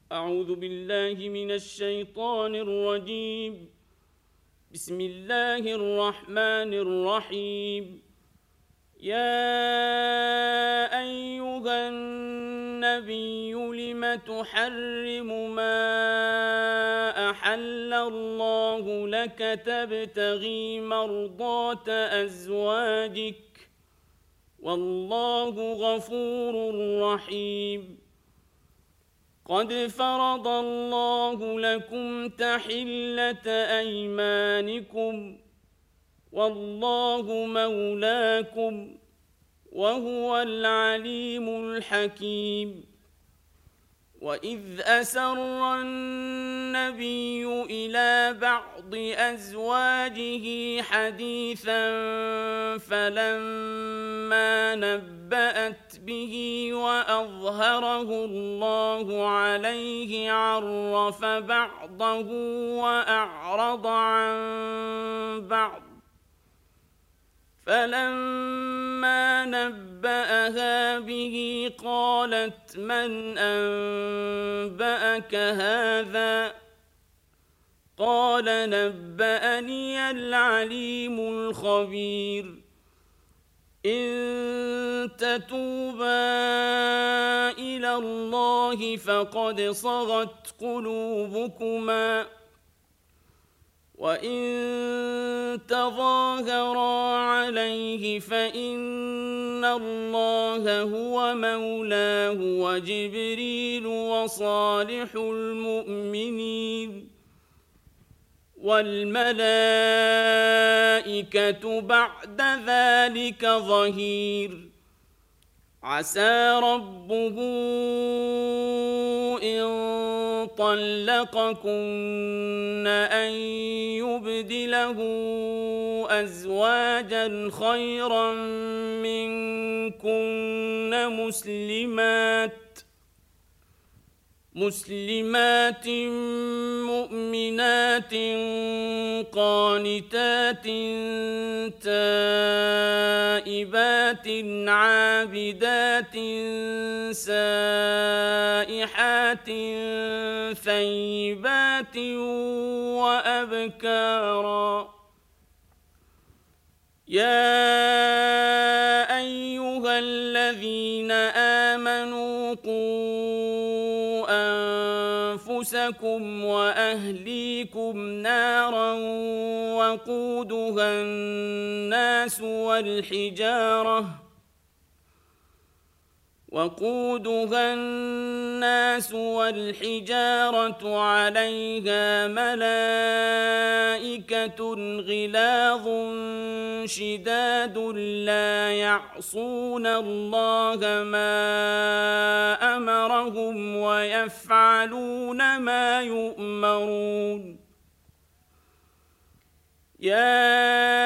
أعوذ بالله من الشيطان الرجيم. بسم الله الرحمن الرحيم. يا أيها النبي لم تحرم ما أحل الله لك تبتغي مرضات أزواجك والله غفور رحيم. قد فرض الله لكم تحلة أيمانكم والله مولاكم وهو العليم الحكيم. وإذ أسر النبي إلى بعض أزواجه حديثا فلما نبأت به وأظهره الله عليه عرف بعضه وأعرض عن بعض فلما نبأها به قالت من أنبأك هذا؟ قال نبأني العليم الخبير. إن تتوبا إلى الله فقد صغت قلوبكما وإن تظاهرا عليه فإن الله هو مولاه وجبريل وصالح المؤمنين والملائكة بعد ذلك ظهير. عسى ربه إن طلقكن أن يبدله أزواجا خيرا منكن مسلمات مؤمنات قانتات تائبات عابدات سائحات ثيبات وأبكارا. يا أيها الذين آمنوا قوا أنفسكم وأهليكم نارا وقودها الناس والحجارة عليها ملائكة غلاظ شداد لا يعصون الله ما أمرهم ويفعلون ما يؤمرون. يا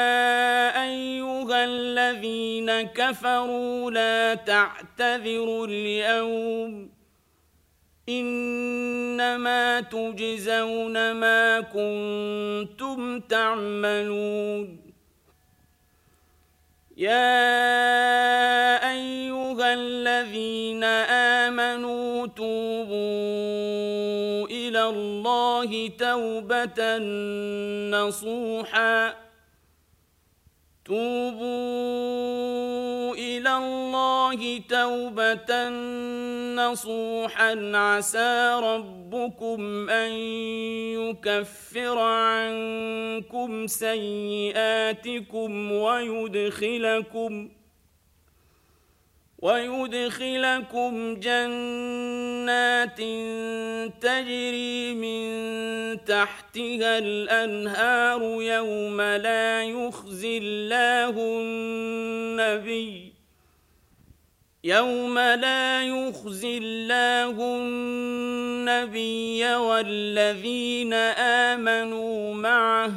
أيها الذين كفروا لا تعتذروا اليوم إنما تجزون ما كنتم تعملون. يا أيها الذين آمنوا توبوا إلى الله توبة نصوحا عسى ربكم أن يكفر عنكم سيئاتكم ويدخلكم جنات تجري من تحتها الأنهار يوم لا يخزي الله النبي والذين آمنوا معه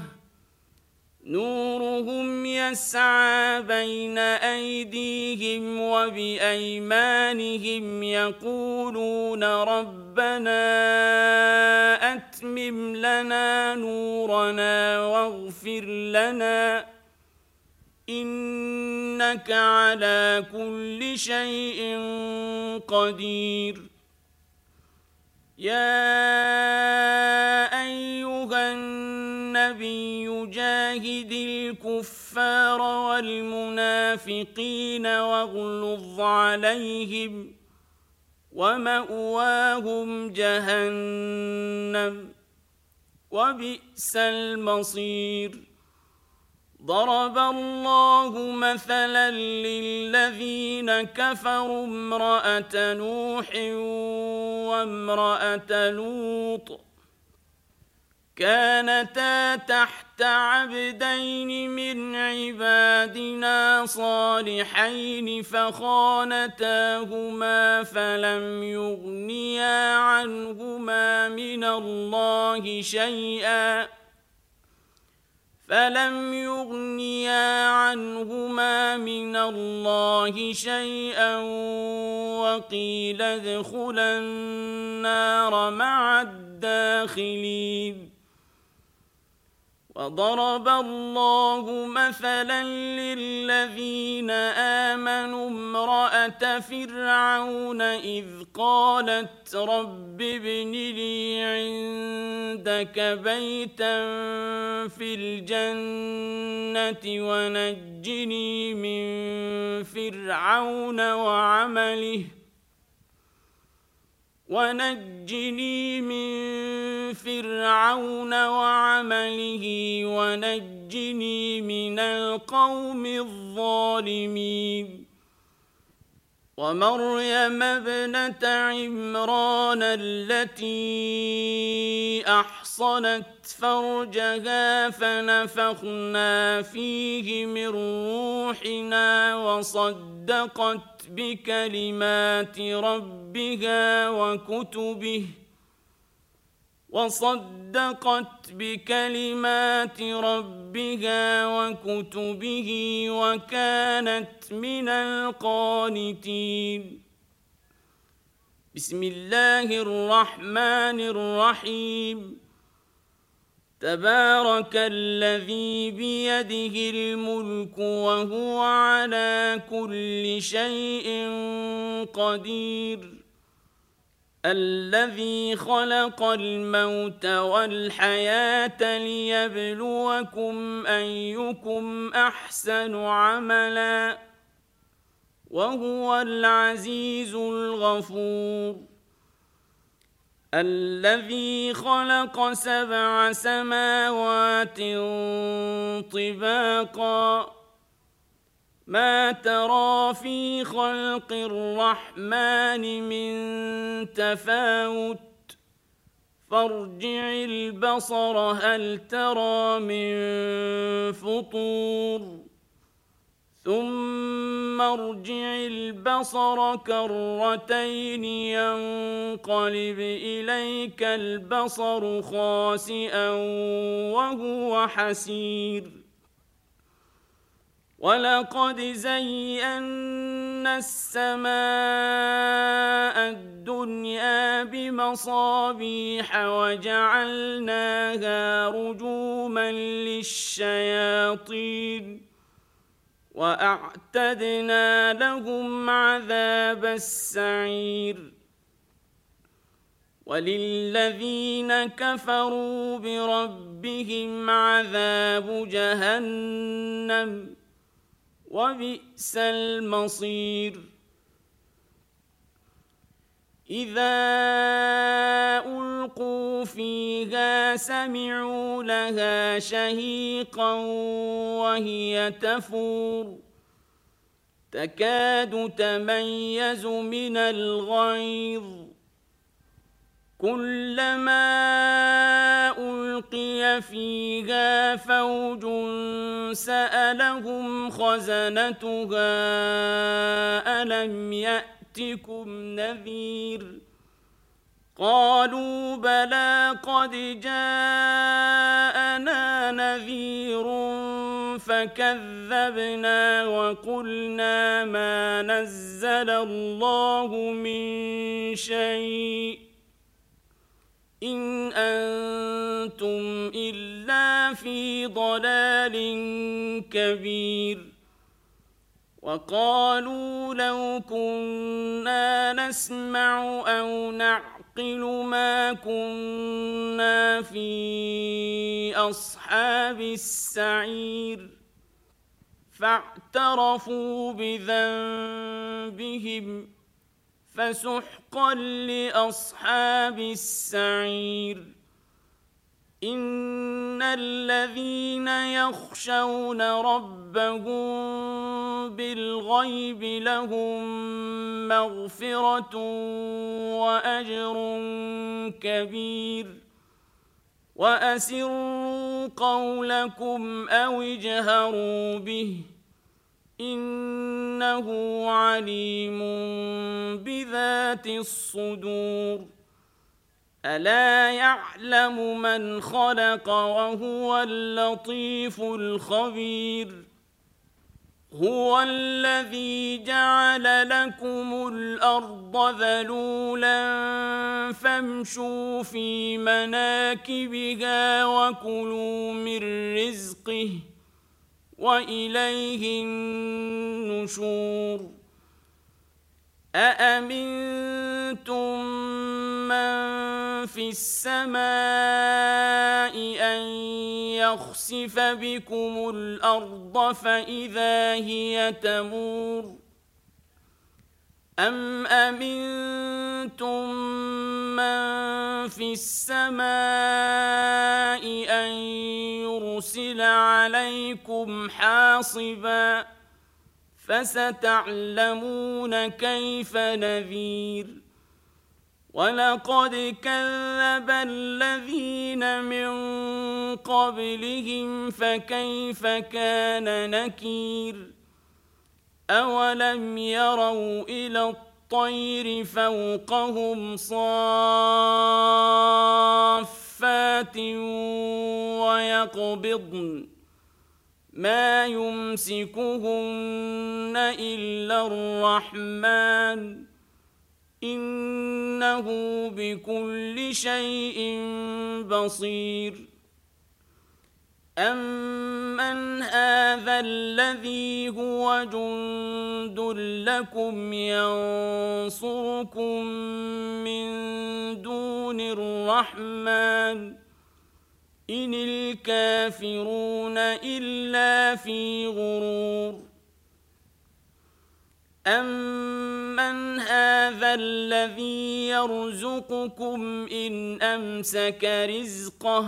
نورهم يسعى بين أيديهم وبأيمانهم يقولون ربنا أتمم لنا نورنا واغفر لنا إنك على كل شيء قدير. يا أيها النبي جاهد الكفار والمنافقين واغلظ عليهم ومأواهم جهنم وبئس المصير ضرب الله مثلا للذين كفروا امرأة نوح وامرأة لوط كانتا تحت عبدين من عبادنا صالحين فخانتاهما فلم يغنيا عنهما من الله شيئا وقيل ادخلا النار مع الداخلين وضرب الله مثلا للذين آمنوا امرأة فرعون إذ قالت رب ابن لي عندك بيتا في الجنة ونجني من فرعون وعمله ونجني من القوم الظالمين ومريم ابنة عمران التي أحصنت فرجها فنفخنا فيه من روحنا وصدقت بكلمات ربها وكتبه وكانت من القانتين بسم الله الرحمن الرحيم تبارك الذي بيده الملك وهو على كل شيء قدير الذي خلق الموت والحياة ليبلوكم أيكم أحسن عملا وهو العزيز الغفور الذي خلق 7 سماوات طباقا ما ترى في خلق الرحمن من تفاوت فارجع البصر هل ترى من فطور ثم ارجع البصر كرتين ينقلب إليك البصر خاسئا وهو حسير ولقد زينا السماء الدنيا بمصابيح وجعلناها رجوما للشياطين وأعتدنا لهم عذاب السعير وللذين كفروا بربهم عذاب جهنم وبئس المصير إذا ألقوا فيها سمعوا لها شهيقا وهي تفور تكاد تميز من الغيظ كلما ألقي فيها فوج سألهم خزنتها ألم يأتكم نذير قالوا بلى قد جاءنا نذير فكذبنا وقلنا ما نزل الله من شيء إن أنتم إلا في ضلال كبير وقالوا لو كنا نسمع أو نعقل نعقل ما كنا في أصحاب السعير فاعترفوا بذنبهم فسحقا لأصحاب السعير إن الذين يخشون ربهم بالغيب لهم مغفرة وأجر كبير وأسروا قولكم أو اجهروا به إنه عليم بذات الصدور ألا يعلم من خلق وهو اللطيف الخبير هو الذي جعل لكم الأرض ذلولا فامشوا في مناكبها وكلوا من رزقه وإليه النشور أأمنتم من في السماء أن يخسف بكم الأرض فإذا هي تمور أم أمنتم من في السماء أن يرسل عليكم حاصبا فستعلمون كيف نذير ولقد كذب الذين من قبلهم فكيف كان نكير أولم يروا إلى الطير فوقهم صافات ويقبضن ما يمسكهن إلا الرحمن إنه بكل شيء بصير أمن هذا الذي هو جند لكم ينصركم من دون الرحمن إن الكافرون إلا في غرور أمن هذا الذي يرزقكم إن أمسك رزقه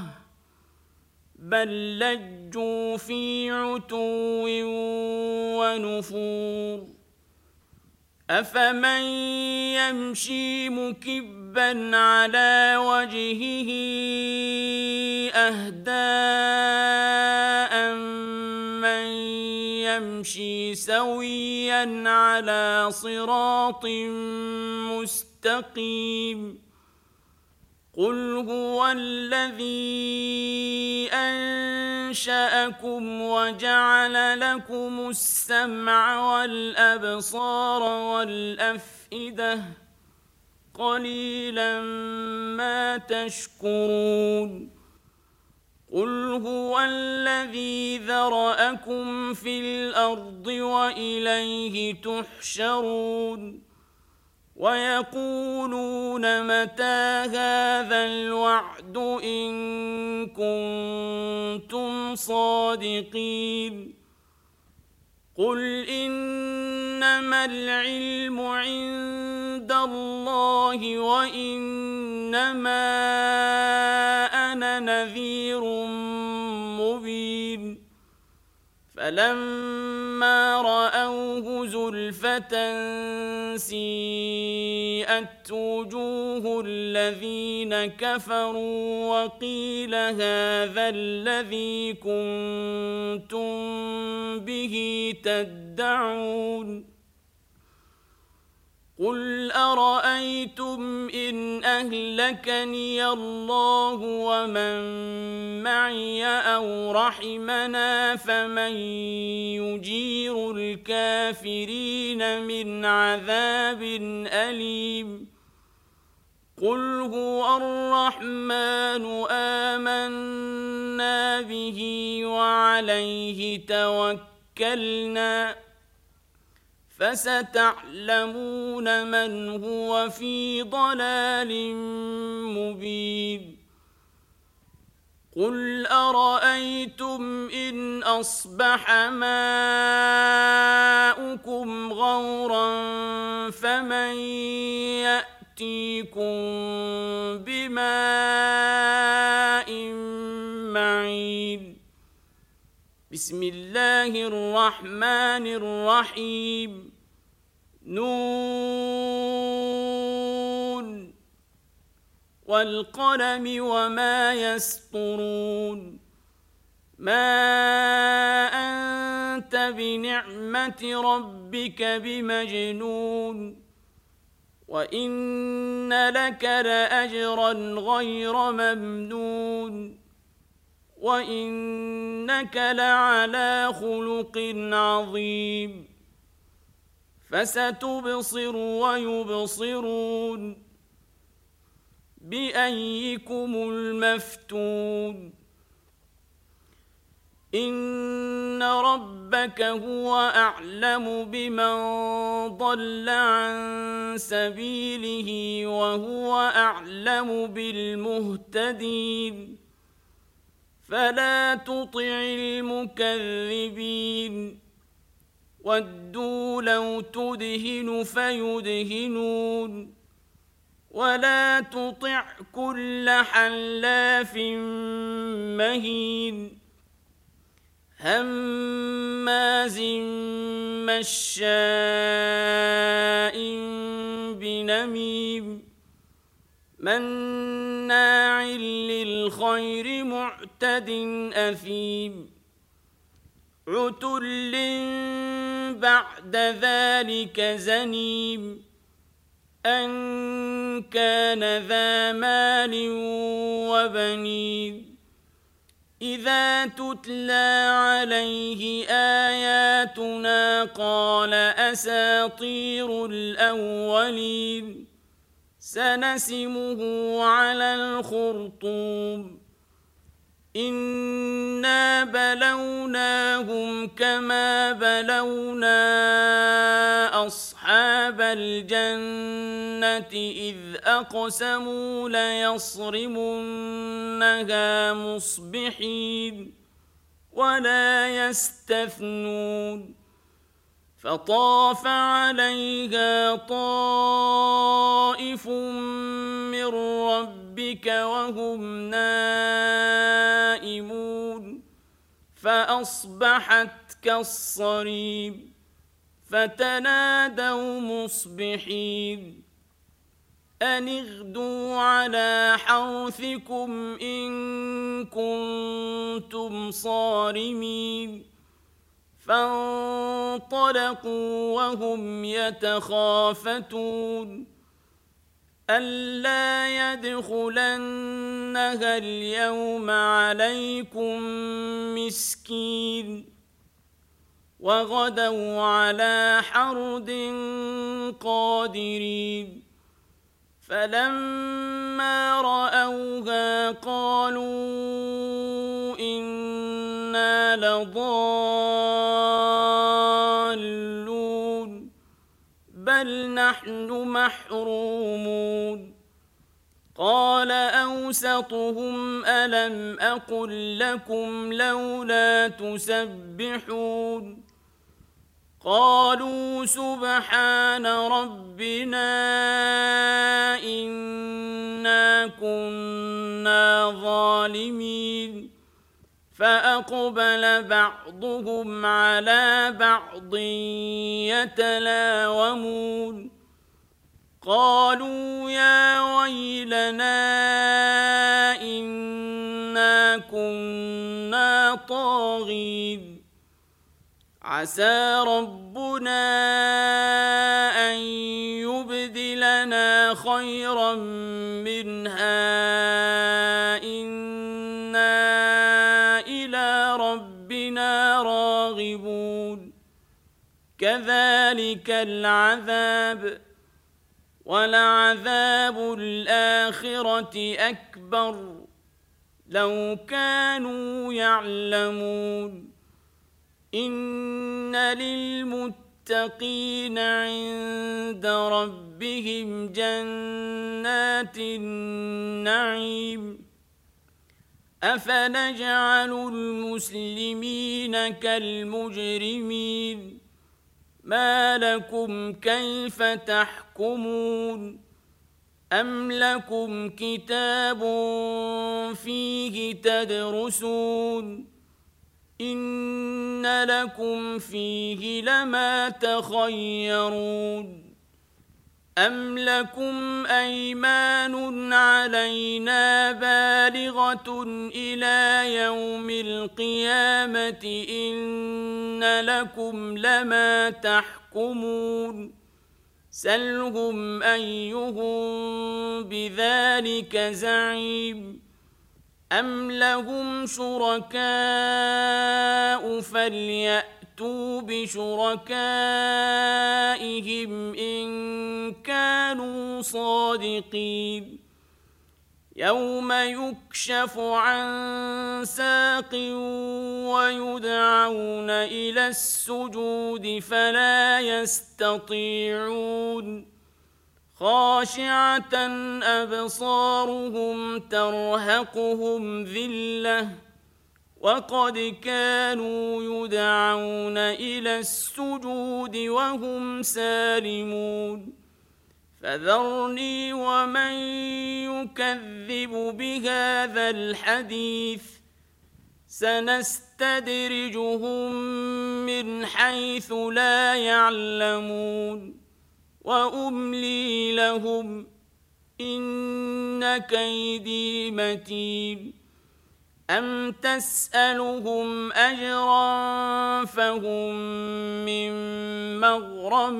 بل لجوا في عتو ونفور أفمن يمشي مكبا على وجهه أهدى من يمشي سويا على صراط مستقيم قل هو الذي أنشأكم وجعل لكم السمع والأبصار والأفئدة قليلا ما تشكرون قل هو الذي ذرأكم في الأرض وإليه تحشرون ويقولون متى هذا الوعد إن كنتم صادقين قل إنما العلم عند الله وإنما أنا نذير مبين فلما رأوه زلفة سيئت وجوه الذين كفروا وقيل هذا الذي كنتم به تدعون قل أرأيتم إن أهلكني الله ومن معي أو رحمنا فمن يجير الكافرين من عذاب أليم قل هو الرحمن آمنا به وعليه توكلنا فستعلمون من هو في ضلال مبين قل أرأيتم إن أصبح ماؤكم غورا فمن يأتيكم بماء معين بسم الله الرحمن الرحيم نون والقلم وما يسطرون ما أنت بنعمة ربك بمجنون وإن لك لأجرا غير ممنون وإنك لعلى خلق عظيم فستبصر ويبصرون بأيكم المفتون إن ربك هو أعلم بمن ضل عن سبيله وهو أعلم بالمهتدين فلا تطع المكذبين ودوا لو تدهن فيدهنون ولا تطع كل حلاف مهين هماز مشاء بنميم مناع للخير معتد أثيم عتل بعد ذلك زنيم أن كان ذا مال وبنين إذا تتلى عليه آياتنا قال أساطير الأولين سنسمه على الخرطوم إنا بلوناهم كما بلونا أصحاب الجنة إذ أقسموا ليصرمنها مصبحين ولا يستثنون فطاف عليها طائف من ربك وهم نائمون فأصبحت كالصريم فتنادوا مصبحين أن اغدوا على حرثكم إن كنتم صارمين فانطلقوا وهم يتخافتون ألا يدخلنها اليوم عليكم مسكين وغدوا على حرد قادرين فلما رأوها قالوا إنا لضالون بل نحن محرومون قال أوسطهم ألم أقل لكم لولا تسبحون قالوا سبحان ربنا إنا كنا ظالمين فأقبل بعضهم على بعض يتلاومون قالوا يا ويلنا إنا كنا طاغين عسى ربنا أن يبدلنا خيرا منها إنا إلى ربنا راغبون كذلك العذاب ولعذاب الآخرة أكبر لو كانوا يعلمون إن للمتقين للمتقين عند ربهم جنات النعيم أفنجعل المسلمين كالمجرمين ما لكم كيف تحكمون أم لكم كتاب فيه تدرسون إن لكم فيه لما تخيرون أم لكم أيمان علينا بالغة إلى يوم القيامة إن لكم لما تحكمون سلهم أيهم بذلك زعيم أم لهم شركاء فليأتوا بشركائهم إن كانوا صادقين يوم يكشف عن ساق ويدعون إلى السجود فلا يستطيعون خاشعة أبصارهم ترهقهم ذلة وقد كانوا يدعون إلى السجود وهم سالمون فذرني ومن يكذب بهذا الحديث سنستدرجهم من حيث لا يعلمون وأملي لهم إن كيدي متين أم تسألهم أجرا فهم من مغرم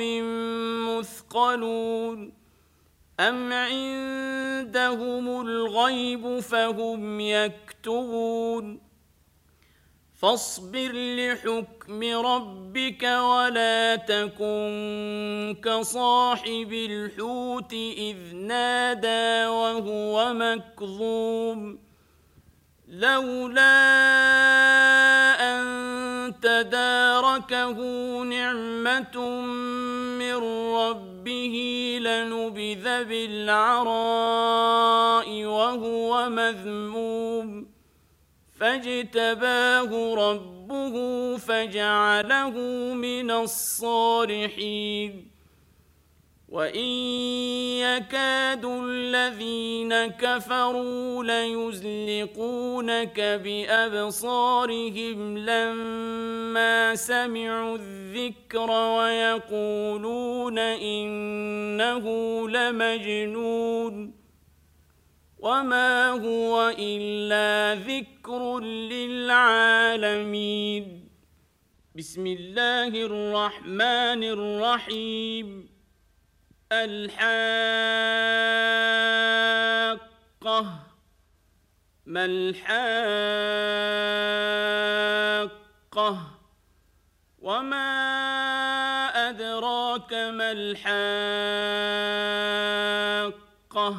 مثقلون أم عندهم الغيب فهم يكتبون فاصبر لحكم ربك ولا تكن كصاحب الحوت إذ نادى وهو مكظوم لولا أن تداركه نعمة من ربه لنبذ بالعراء وهو مذموم فاجتباه ربه فجعله من الصالحين وإن يكاد الذين كفروا ليزلقونك بأبصارهم لما سمعوا الذكر ويقولون إنه لمجنون وما هو إلا ذكر للعالمين بسم الله الرحمن الرحيم الحاقة ما الحاقة وما أدراك ما الحاقة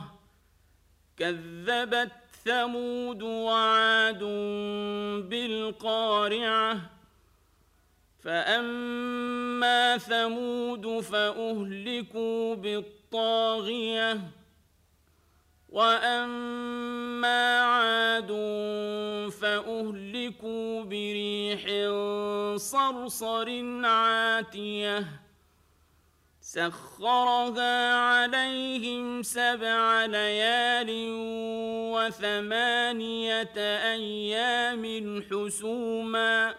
كذبت ثمود وعاد بالقارعة فأما ثمود فأهلكوا بالطاغية وأما عاد فأهلكوا بريح صرصر عاتية سخرها عليهم 7 ليال و8 أيام حسوما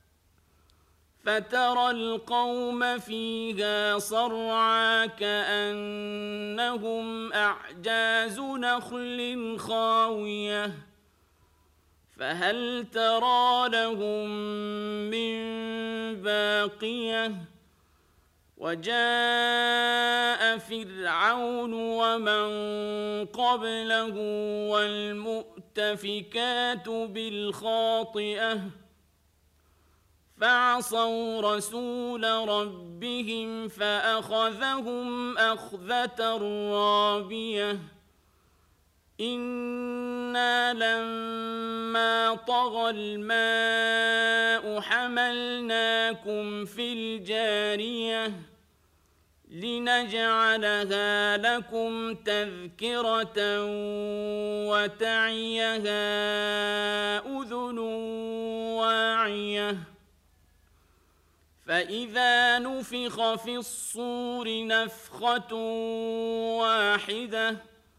فترى القوم فيها صرعى كأنهم أعجاز نخل خاوية فهل ترى لهم من باقية وجاء فرعون ومن قبله والمؤتفكات بالخاطئة فعصوا رسول ربهم فأخذهم أخذة رابية إنا لما طغى الماء حملناكم في الجارية لنجعلها لكم تذكرة وتعيها أذن واعية فإذا نفخ في الصور نفخة واحدة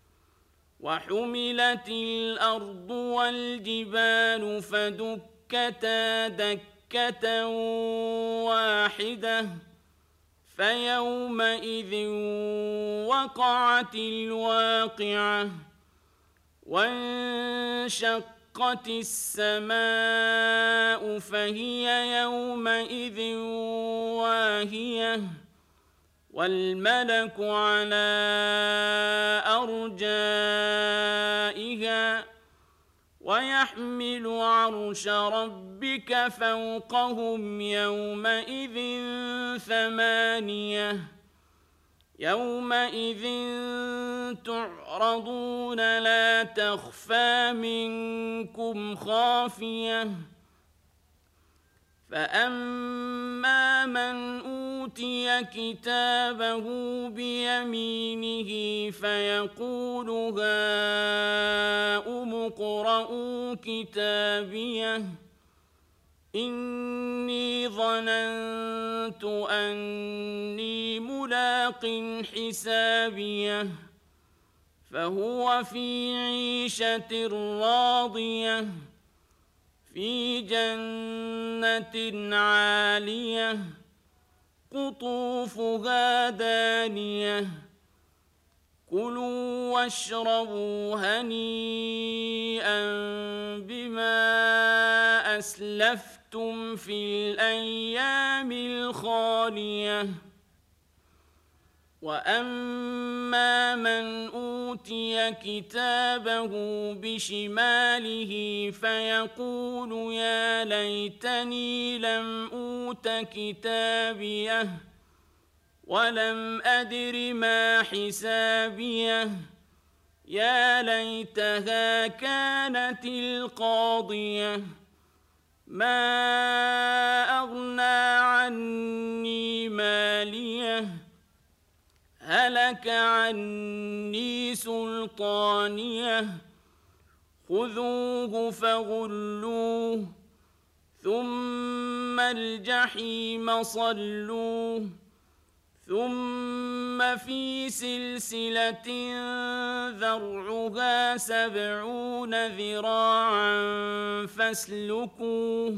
وحملت الأرض والجبال فدكتا دكة واحدة فيومئذ وقعت الواقعة وانشقت السماء فهي يومئذ واهية والملك على أرجائها ويحمل عرش ربك فوقهم يومئذ ثمانية يومئذ تعرضون لا تخفى منكم خافية فأما من أوتي كتابه بيمينه فيقول هاؤم اقرءوا كتابيه إني ظننت أني ملاق حسابيه فهو في عيشة راضية في جنة عالية قطوفها دانية كلوا واشربوا هنيئا بما أسلفتم في الأيام الخالية وأما من أوتي كتابه بشماله فيقول يا ليتني لم أوت كتابيه ولم أدر ما حسابيه يا ليتها كانت القاضية ما أغنى عني ماليه هلك عني سلطانيه خذوه فغلوه ثم الجحيم صلوه ثم في سلسلة ذرعها 70 ذراعا فاسلكوه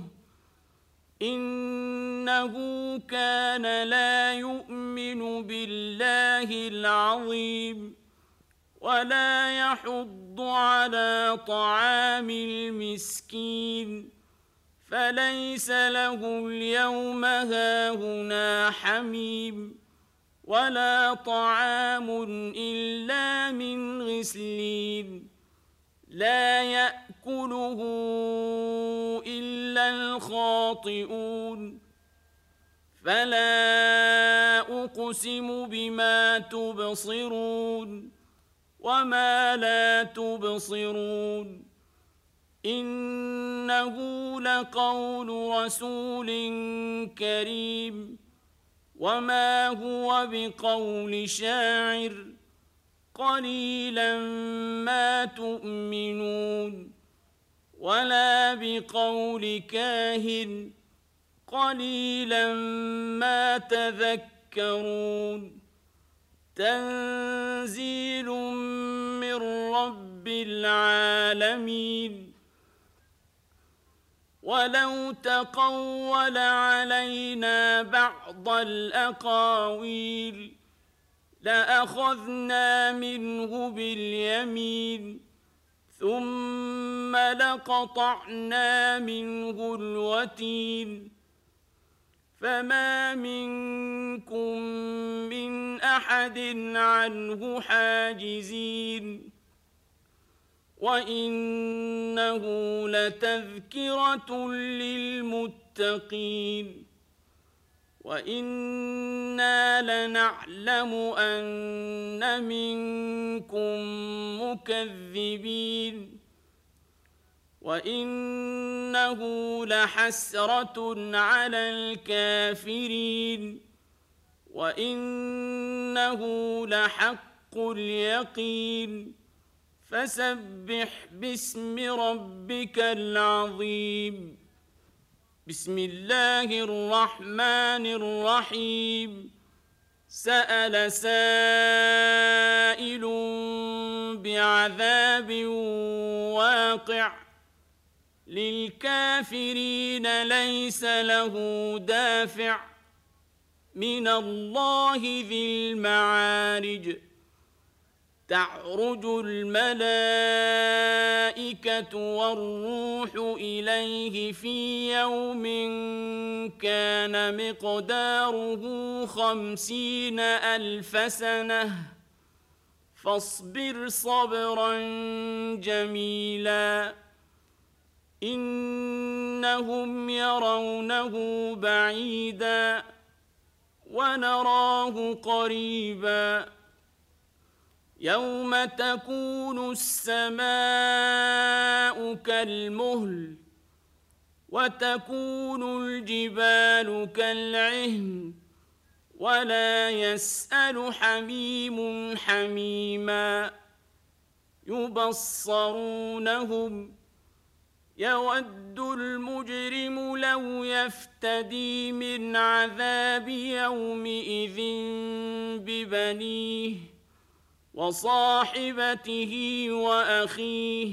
إنه كان لا يؤمن بالله العظيم ولا يحض على طعام المسكين فليس له اليوم هاهنا حميم ولا طعام إلا من غسلين لا يأكله إلا الخاطئون فلا أقسم بما تبصرون وما لا تبصرون إنه لقول رسول كريم وما هو بقول شاعر قليلا ما تؤمنون ولا بقول كاهن قليلا ما تذكرون تنزيل من رب العالمين ولو تقول علينا بعض الأقاويل لأخذنا منه باليمين ثم لقطعنا منه الوتين فما منكم من أحد عنه حاجزين وإنه لتذكرة للمتقين وإنا لنعلم أن منكم مكذبين وإنه لحسرة على الكافرين وإنه لحق اليقين فسبح باسم ربك العظيم بسم الله الرحمن الرحيم سأل سائل بعذاب واقع للكافرين ليس له دافع من الله ذي المعارج تعرج الملائكة والروح إليه في يوم كان مقداره 50,000 سنة فاصبر صبرا جميلا إنهم يرونه بعيدا ونراه قريبا يوم تكون السماء كالمهل وتكون الجبال كالعهن ولا يسأل حميم حميما يبصرونهم يود المجرم لو يفتدي من عذاب يومئذ ببنيه وصاحبته وأخيه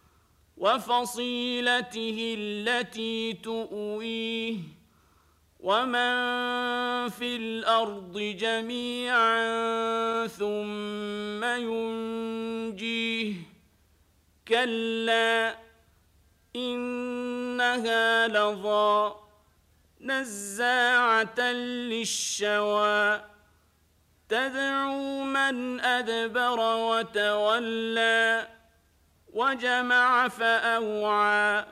وفصيلته التي تؤويه ومن في الأرض جميعا ثم ينجيه كلا إنها لظى نزاعة للشوى تدعو من أدبر وتولى وجمع فأوعى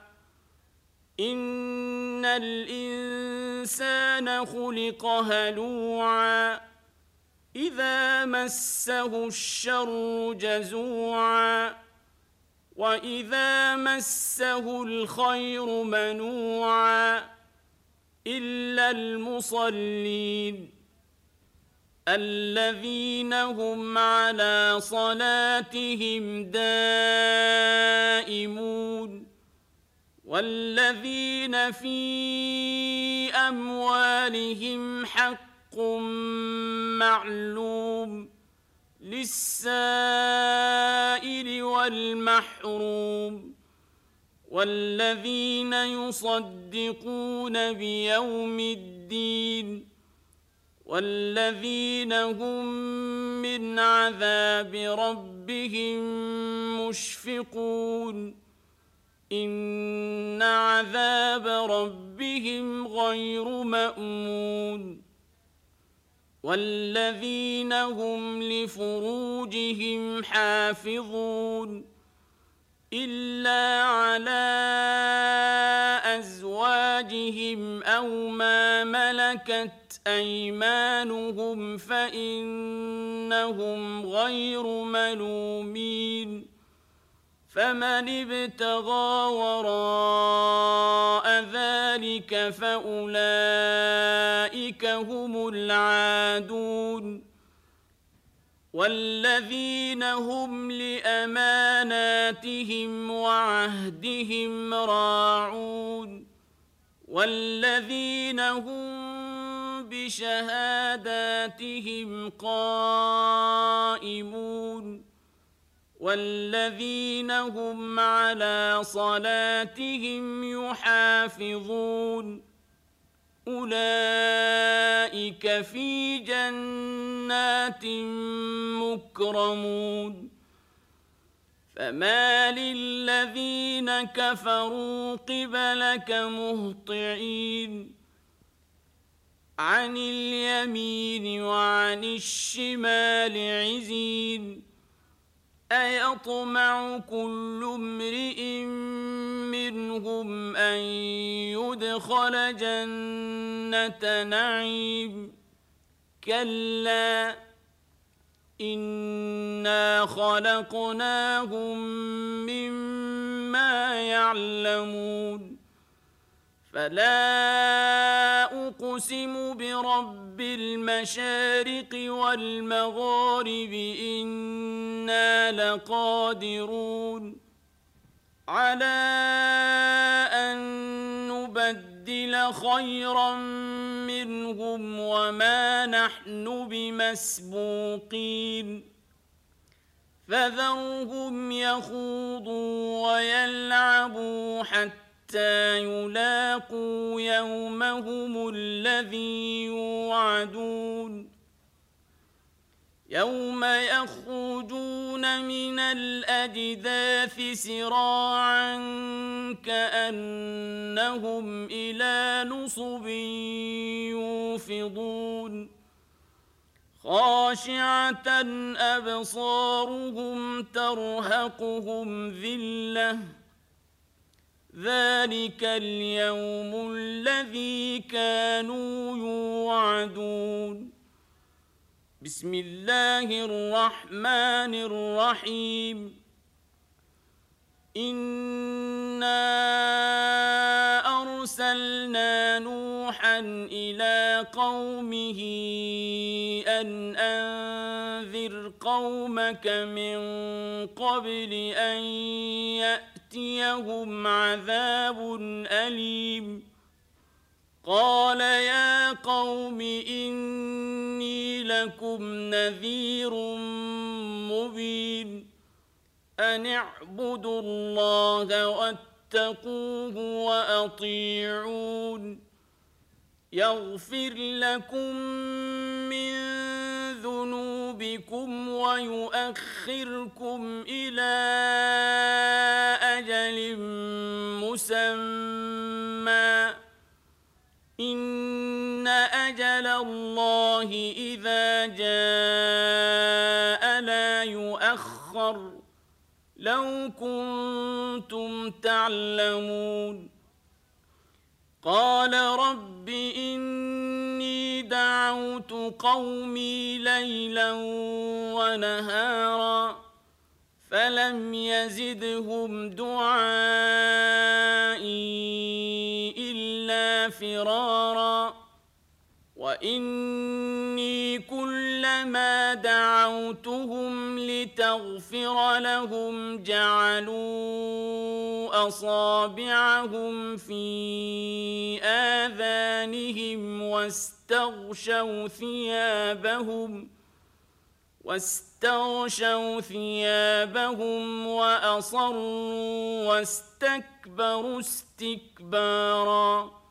إن الإنسان خلق هلوعا إذا مسه الشر جزوعا وإذا مسه الخير منوعا إلا المصلين الذين هم على صلاتهم دائمون والذين في أموالهم حق معلوم للسائل والمحروم والذين يصدقون بيوم الدين والذين هم من عذاب ربهم مشفقون إن عذاب ربهم غير مأمون والذين هم لفروجهم حافظون إلا على أزواجهم أو ما ملكت أيمانهم فإنهم غير ملومين فمن ابتغى وراء ذلك فأولئك هم العادون والذين هم لأماناتهم وعهدهم راعون والذين هم بشهاداتهم قائمون والذين هم على صلاتهم يحافظون أولئك في جنات مكرمون فما للذين كفروا قبلك مهطعين عن اليمين وعن الشمال عزين أيطمع كل امرئ منهم أن يدخل جنة نعيم كلا إنا خلقناهم مما يعلمون تعلمون فلا أقسم برب المشارق والمغارب إنا لقادرون على أن نبدل خيرا منهم وما نحن بمسبوقين فذرهم يخوضوا ويلعبوا حتى يلاقوا يومهم الذي يوعدون يوم يخرجون من الأجداث سراعا كأنهم إلى نصب يوفضون خاشعة أبصارهم ترهقهم ذلة ذلك اليوم الذي كانوا يوعدون بسم الله الرحمن الرحيم إنا أرسلنا نوحا إلى قومه أن أنذر قومك من قبل أن يأتيهم عذاب أليم قال يا قوم إني لكم نذير مبين أن اعبدوا الله واتقوه وأطيعون يغفر لكم من ذنوبكم ويؤخركم إلى أجل مسمى إن أجل الله إذا جاء لا يؤخر لو كنتم تعلمون قال رب إني دعوت قومي ليلا ونهارا فلم يزدهم دعائي إلا فرارا وإني كلما دعوتهم لتغفر لهم جعلوا أصابعهم في آذانهم واستغشوا ثيابهم وأصروا واستكبروا استكبارا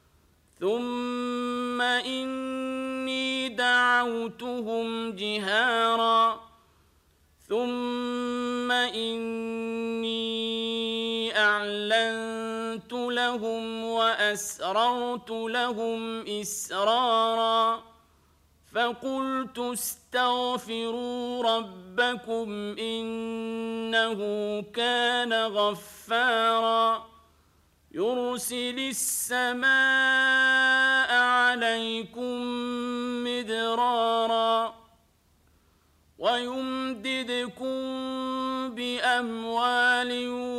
ثم إني دعوتهم جهارا ثم إني أعلنت لهم وأسررت لهم إسرارا فقلت استغفروا ربكم إنه كان غفارا يرسل السماء عليكم مدرارا ويمددكم بأموال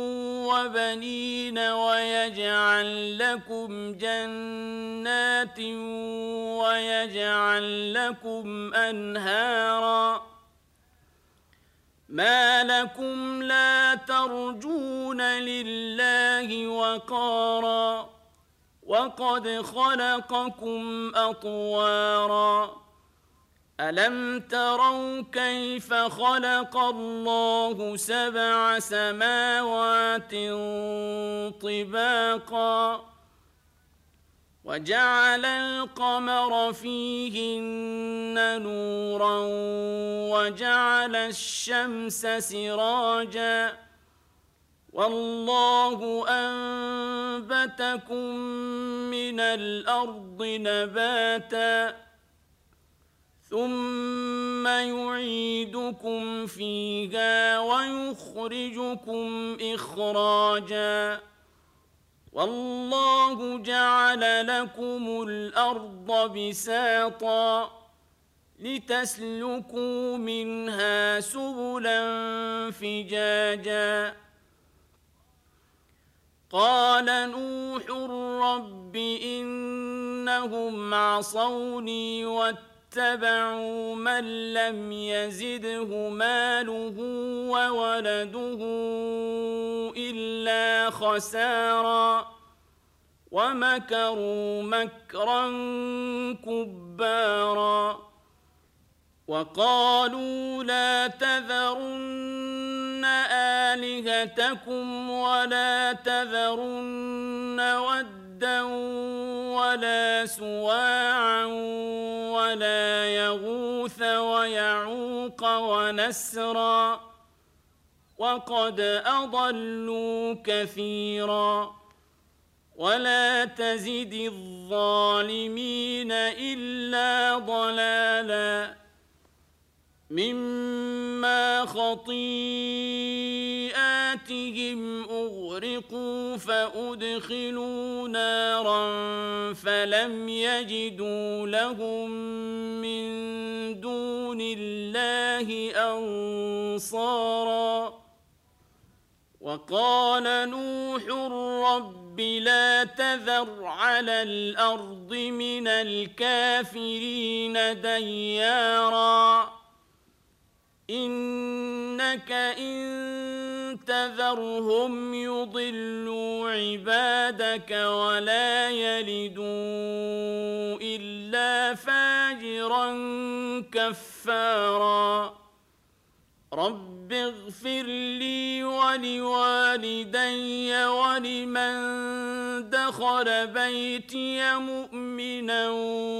وبنين ويجعل لكم جنات ويجعل لكم أنهارا ما لكم لا ترجون لله وقارا وقد خلقكم أطوارا ألم تروا كيف خلق الله 7 سماوات طباقا وجعل القمر فيهن نورا وجعل الشمس سراجا والله أنبتكم من الأرض نباتا ثم يعيدكم فيها ويخرجكم إخراجا والله جعل لكم الأرض بساطا لتسلكوا منها سبلا فجاجا قال نوح رب إنهم عصوني واتبعوا من لم يزده ماله وولده إلا خسارا ومكروا مكرا كبارا وقالوا لا تذرن آلهتكم ولا تذرن ودا ولا سواعا ولا يغوث ويعوق ونسرا وقد أضلوا كثيرا ولا تزد الظالمين إلا ضلالا مما خطيئاتهم أغرقوا فأدخلوا نارا فلم يجدوا لهم من دون الله أنصارا وقال نوح رب لا تذر على الأرض من الكافرين ديارا إنك إن تذرهم يضلوا عبادك ولا يلدوا إلا فاجرا كفارا رب اغفر لي ولوالدي ولمن دخل بيتي مؤمنا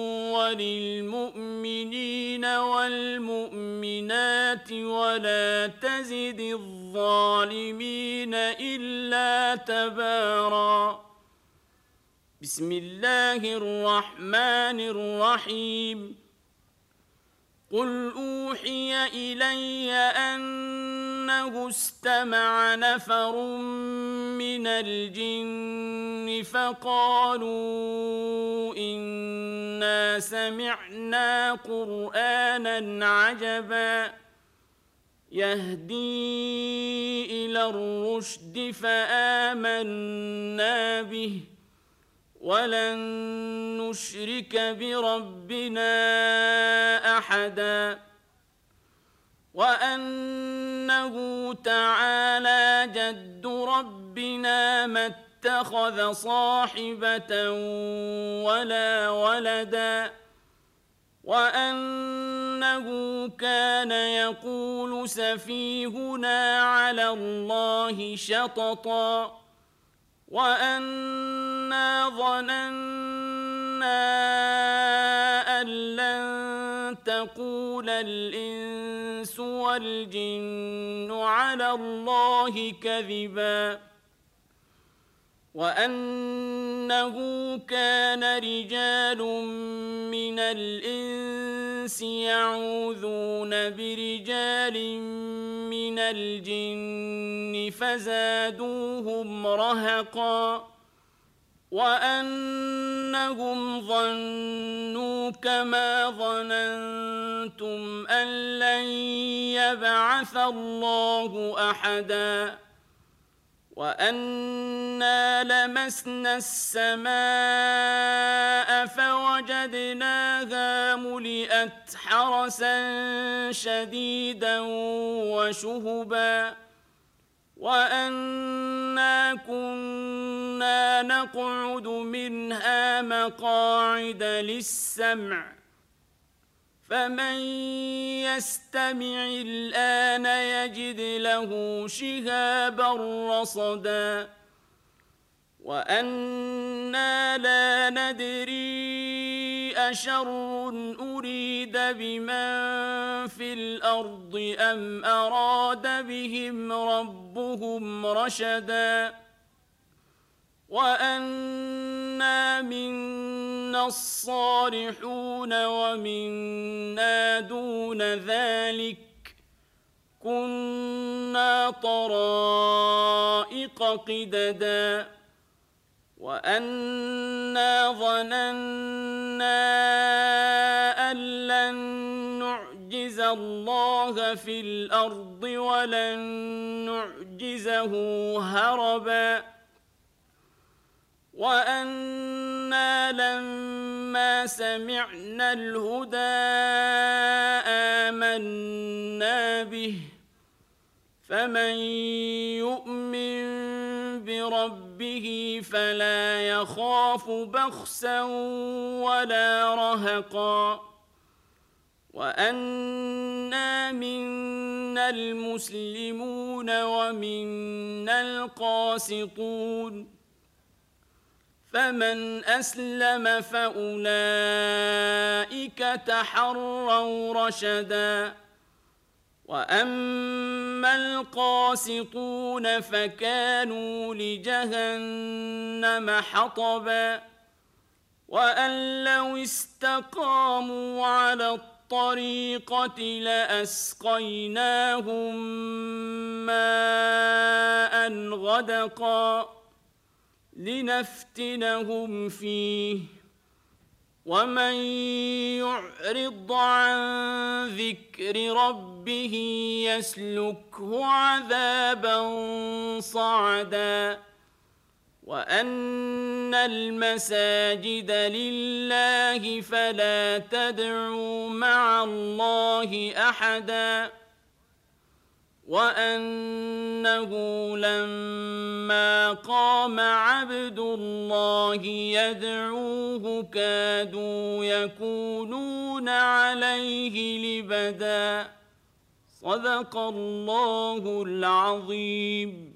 وللمؤمنين والمؤمنات ولا تزد الظالمين إلا تبارا بسم الله الرحمن الرحيم قل أوحي إلي أنه استمع نفر من الجن فقالوا إنا سمعنا قرآنا عجبا يهدي إلى الرشد فآمنا به ولن نشرك بربنا أحدا وأنه تعالى جد ربنا ما اتخذ صاحبة ولا ولدا وأنه كان يقول سفيهنا على الله شططا وأنا ظننا أن لن تقول الإنس والجن على الله كذبا وأنه كان رجال من الإنس يعوذون برجال من الجن فزادوهم رهقا وأنهم ظنوا كما ظننتم أن لن يبعث الله أحدا وأنا لمسنا السماء فوجدناها ملئت حرسا شديدا وشهبا وأنا كنا نقعد منها مقاعد للسمع فمن يستمع الآن يجد له شهابا رصدا وأنا لا ندري أشر أريد بمن في الأرض أم أراد بهم ربهم رشدا وأنا منا الصالحون ومنا دون ذلك كنا طرائق قددا وأنا ظننا أن لن نعجز الله في الأرض ولن نعجزه هربا وأنا لما سمعنا الهدى آمنا به فمن يؤمن بربه فلا يخاف بخسا ولا رهقا وأنا منا المسلمون ومنا القاسطون فمن أسلم فأولئك تحروا رشدا وأما القاسطون فكانوا لجهنم حطبا وأن لو استقاموا على الطريقة لأسقيناهم ماء غدقا لنفتنهم فيه ومن يعرض عن ذكر ربه يسلكه عذابا صعدا وأن المساجد لله فلا تدعوا مع الله أحدا وأنه لما قام عبد الله يدعوه كادوا يكونون عليه لبدا صدق الله العظيم.